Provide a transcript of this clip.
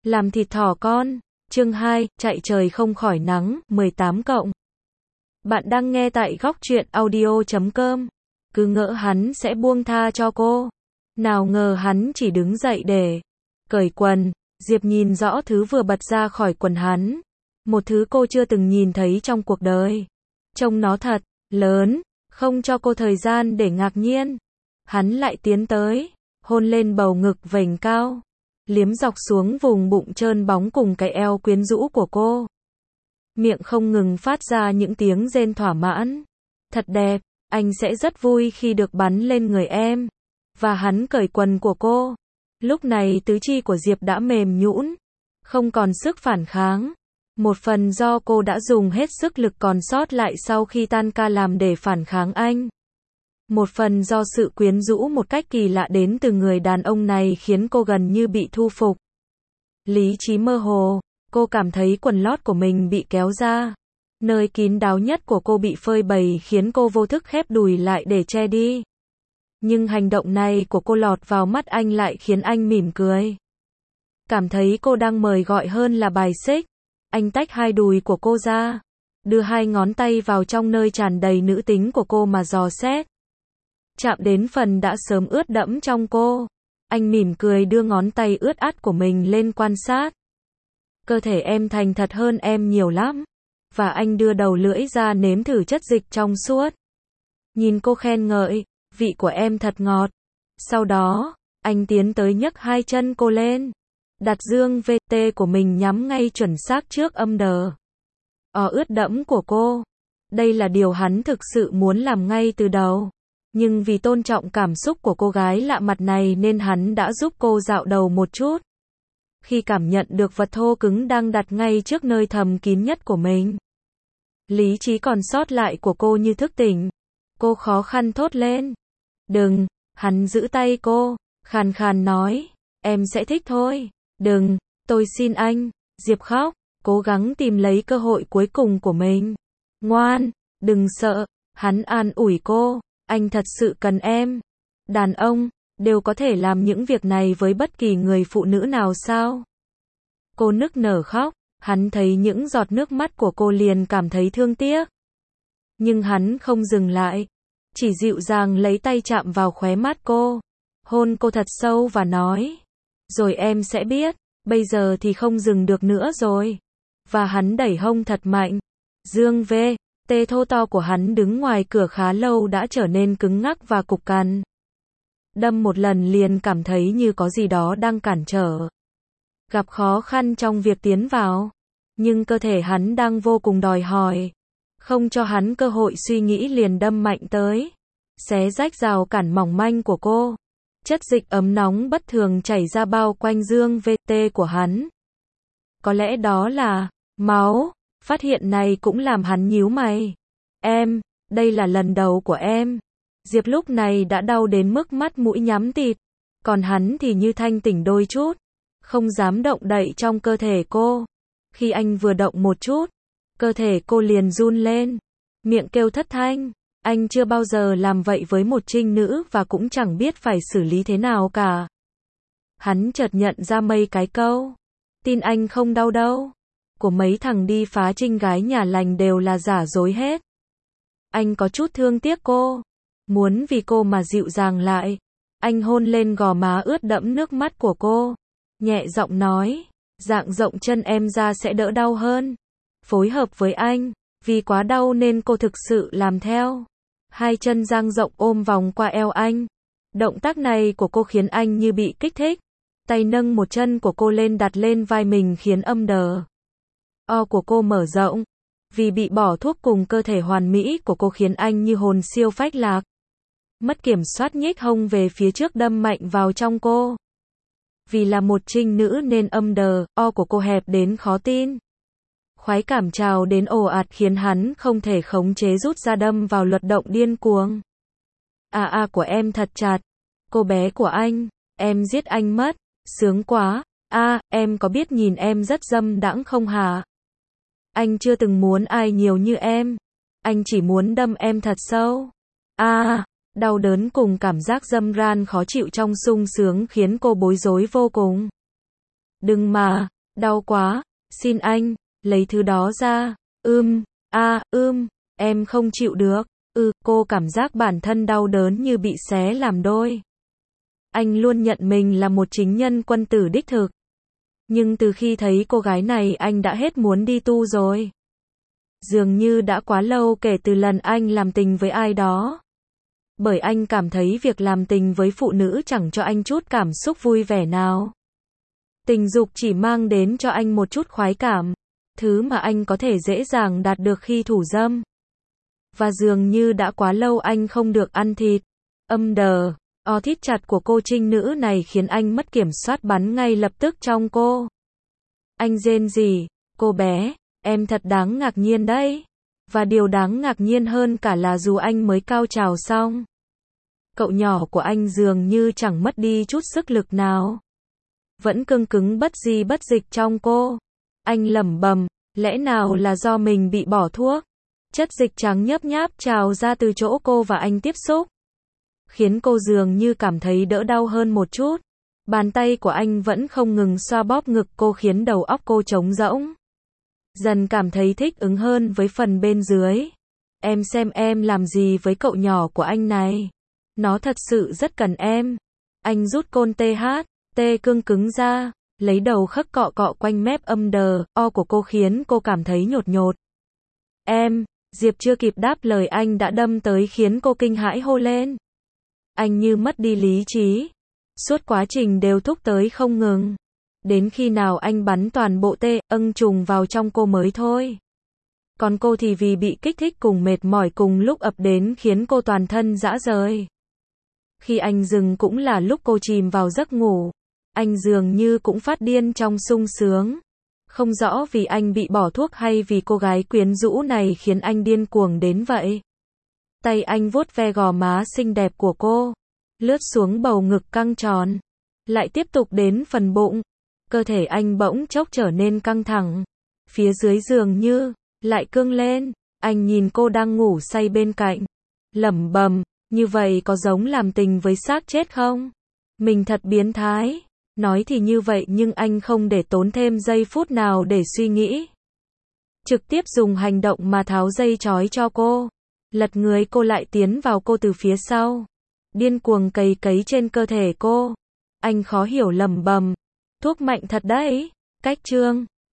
Làm thịt thỏ con. Chương 2, chạy trời không khỏi nắng, 18 cộng. Bạn đang nghe tại góc truyện audio.com. Cứ ngỡ hắn sẽ buông tha cho cô. Nào ngờ hắn chỉ đứng dậy để cởi quần. Diệp nhìn rõ thứ vừa bật ra khỏi quần hắn. Một thứ cô chưa từng nhìn thấy trong cuộc đời. Trông nó thật lớn, không cho cô thời gian để ngạc nhiên. Hắn lại tiến tới, hôn lên bầu ngực vành cao, liếm dọc xuống vùng bụng trơn bóng cùng cái eo quyến rũ của cô. Miệng không ngừng phát ra những tiếng rên thỏa mãn. Thật đẹp, anh sẽ rất vui khi được bắn lên người em. Và hắn cởi quần của cô. Lúc này tứ chi của Diệp đã mềm nhũn, không còn sức phản kháng. Một phần do cô đã dùng hết sức lực còn sót lại sau khi tan ca làm để phản kháng anh. Một phần do sự quyến rũ một cách kỳ lạ đến từ người đàn ông này khiến cô gần như bị thu phục. Lý trí mơ hồ, cô cảm thấy quần lót của mình bị kéo ra. Nơi kín đáo nhất của cô bị phơi bày khiến cô vô thức khép đùi lại để che đi. Nhưng hành động này của cô lọt vào mắt anh lại khiến anh mỉm cười. Cảm thấy cô đang mời gọi hơn là bài xích. Anh tách hai đùi của cô ra, đưa hai ngón tay vào trong nơi tràn đầy nữ tính của cô mà dò xét. Chạm đến phần đã sớm ướt đẫm trong cô. Anh mỉm cười đưa ngón tay ướt át của mình lên quan sát. Cơ thể em thành thật hơn em nhiều lắm. Và anh đưa đầu lưỡi ra nếm thử chất dịch trong suốt. Nhìn cô khen ngợi, vị của em thật ngọt. Sau đó, anh tiến tới nhấc hai chân cô lên. Đặt dương VT của mình nhắm ngay chuẩn xác trước âm đờ. Ướt đẫm của cô. Đây là điều hắn thực sự muốn làm ngay từ đầu. Nhưng vì tôn trọng cảm xúc của cô gái lạ mặt này nên hắn đã giúp cô dạo đầu một chút. Khi cảm nhận được vật thô cứng đang đặt ngay trước nơi thầm kín nhất của mình. Lý trí còn sót lại của cô như thức tỉnh. Cô khó khăn thốt lên. Đừng, hắn giữ tay cô, khàn khàn nói. Em sẽ thích thôi. Đừng, tôi xin anh. Diệp khóc, cố gắng tìm lấy cơ hội cuối cùng của mình. Ngoan, đừng sợ, hắn an ủi cô. Anh thật sự cần em. Đàn ông đều có thể làm những việc này với bất kỳ người phụ nữ nào sao? Cô nức nở khóc, hắn thấy những giọt nước mắt của cô liền cảm thấy thương tiếc. Nhưng hắn không dừng lại, chỉ dịu dàng lấy tay chạm vào khóe mắt cô, hôn cô thật sâu và nói, rồi em sẽ biết, bây giờ thì không dừng được nữa rồi. Và hắn đẩy hông thật mạnh. Dương V. Tê thô to của hắn đứng ngoài cửa khá lâu đã trở nên cứng ngắc và cục cằn. Đâm một lần liền cảm thấy như có gì đó đang cản trở. Gặp khó khăn trong việc tiến vào. Nhưng cơ thể hắn đang vô cùng đòi hỏi. Không cho hắn cơ hội suy nghĩ liền đâm mạnh tới. Xé rách rào cản mỏng manh của cô. Chất dịch ấm nóng bất thường chảy ra bao quanh dương VT của hắn. Có lẽ đó là máu. Phát hiện này cũng làm hắn nhíu mày. Em, đây là lần đầu của em. Diệp lúc này đã đau đến mức mắt mũi nhắm tịt. Còn hắn thì như thanh tỉnh đôi chút. Không dám động đậy trong cơ thể cô. Khi anh vừa động một chút, cơ thể cô liền run lên. Miệng kêu thất thanh. Anh chưa bao giờ làm vậy với một trinh nữ và cũng chẳng biết phải xử lý thế nào cả. Hắn chợt nhận ra mấy cái câu. Tin anh không đau đâu. Của mấy thằng đi phá trinh gái nhà lành đều là giả dối hết. Anh có chút thương tiếc cô. Muốn vì cô mà dịu dàng lại. Anh hôn lên gò má ướt đẫm nước mắt của cô. Nhẹ giọng nói. Dạng rộng chân em ra sẽ đỡ đau hơn. Phối hợp với anh. Vì quá đau nên cô thực sự làm theo. Hai chân dang rộng ôm vòng qua eo anh. Động tác này của cô khiến anh như bị kích thích. Tay nâng một chân của cô lên đặt lên vai mình khiến âm đờ. Của cô mở rộng. Vì bị bỏ thuốc cùng cơ thể hoàn mỹ của cô khiến anh như hồn siêu phách lạc. Mất kiểm soát nhích hông về phía trước đâm mạnh vào trong cô. Vì là một trinh nữ nên âm đờ, của cô hẹp đến khó tin. Khoái cảm trào đến ồ ạt khiến hắn không thể khống chế rút ra đâm vào luật động điên cuồng. Của em thật chặt. Cô bé của anh, em giết anh mất, sướng quá. Em có biết nhìn em rất dâm đãng không hả? Anh chưa từng muốn ai nhiều như em. Anh chỉ muốn đâm em thật sâu. Đau đớn cùng cảm giác dâm ran khó chịu trong sung sướng khiến cô bối rối vô cùng. Đừng mà, Đau quá, xin anh, lấy thứ đó ra. Em không chịu được. Cô cảm giác bản thân đau đớn như bị xé làm đôi. Anh luôn nhận mình là một chính nhân quân tử đích thực. Nhưng từ khi thấy cô gái này anh đã hết muốn đi tu rồi. Dường như đã quá lâu kể từ lần anh làm tình với ai đó. Bởi anh cảm thấy việc làm tình với phụ nữ chẳng cho anh chút cảm xúc vui vẻ nào. Tình dục chỉ mang đến cho anh một chút khoái cảm, thứ mà anh có thể dễ dàng đạt được khi thủ dâm. Và dường như đã quá lâu anh không được ăn thịt. Thít chặt của cô trinh nữ này khiến anh mất kiểm soát bắn ngay lập tức trong cô. Anh rên rỉ, cô bé, em thật đáng ngạc nhiên đấy. Và điều đáng ngạc nhiên hơn cả là dù anh mới cao trào xong, cậu nhỏ của anh dường như chẳng mất đi chút sức lực nào. Vẫn cương cứng bất di bất dịch trong cô. Anh lẩm bẩm, lẽ nào là do mình bị bỏ thuốc? Chất dịch trắng nhớp nháp trào ra từ chỗ cô và anh tiếp xúc, khiến cô dường như cảm thấy đỡ đau hơn một chút. Bàn tay của anh vẫn không ngừng xoa bóp ngực cô khiến đầu óc cô trống rỗng. Dần cảm thấy thích ứng hơn với phần bên dưới. Em xem em làm gì với cậu nhỏ của anh này. Nó thật sự rất cần em. Anh rút côn cương cứng ra, lấy đầu khắc cọ cọ quanh mép của cô khiến cô cảm thấy nhột nhột. Diệp chưa kịp đáp lời anh đã đâm tới khiến cô kinh hãi hô lên. Anh như mất đi lý trí. Suốt quá trình đều thúc tới không ngừng. Đến khi nào anh bắn toàn bộ trùng vào trong cô mới thôi. Còn cô thì vì bị kích thích cùng mệt mỏi cùng lúc ập đến khiến cô toàn thân rã rời. Khi anh dừng cũng là lúc cô chìm vào giấc ngủ. Anh dường như cũng phát điên trong sung sướng. Không rõ vì anh bị bỏ thuốc hay vì cô gái quyến rũ này khiến anh điên cuồng đến vậy. Tay anh vuốt ve gò má xinh đẹp của cô, lướt xuống bầu ngực căng tròn, lại tiếp tục đến phần bụng. Cơ thể anh bỗng chốc trở nên căng thẳng. Phía dưới dường như lại cương lên. Anh nhìn cô đang ngủ say bên cạnh, lẩm bẩm, như vậy có giống làm tình với xác chết không? Mình thật biến thái. Nói thì như vậy nhưng anh không để tốn thêm giây phút nào để suy nghĩ. Trực tiếp dùng hành động mà tháo dây trói cho cô. Lật người cô lại tiến vào cô từ phía sau. Điên cuồng cày cấy trên cơ thể cô. Anh khó hiểu lẩm bẩm. Thuốc mạnh thật đấy. Cách chương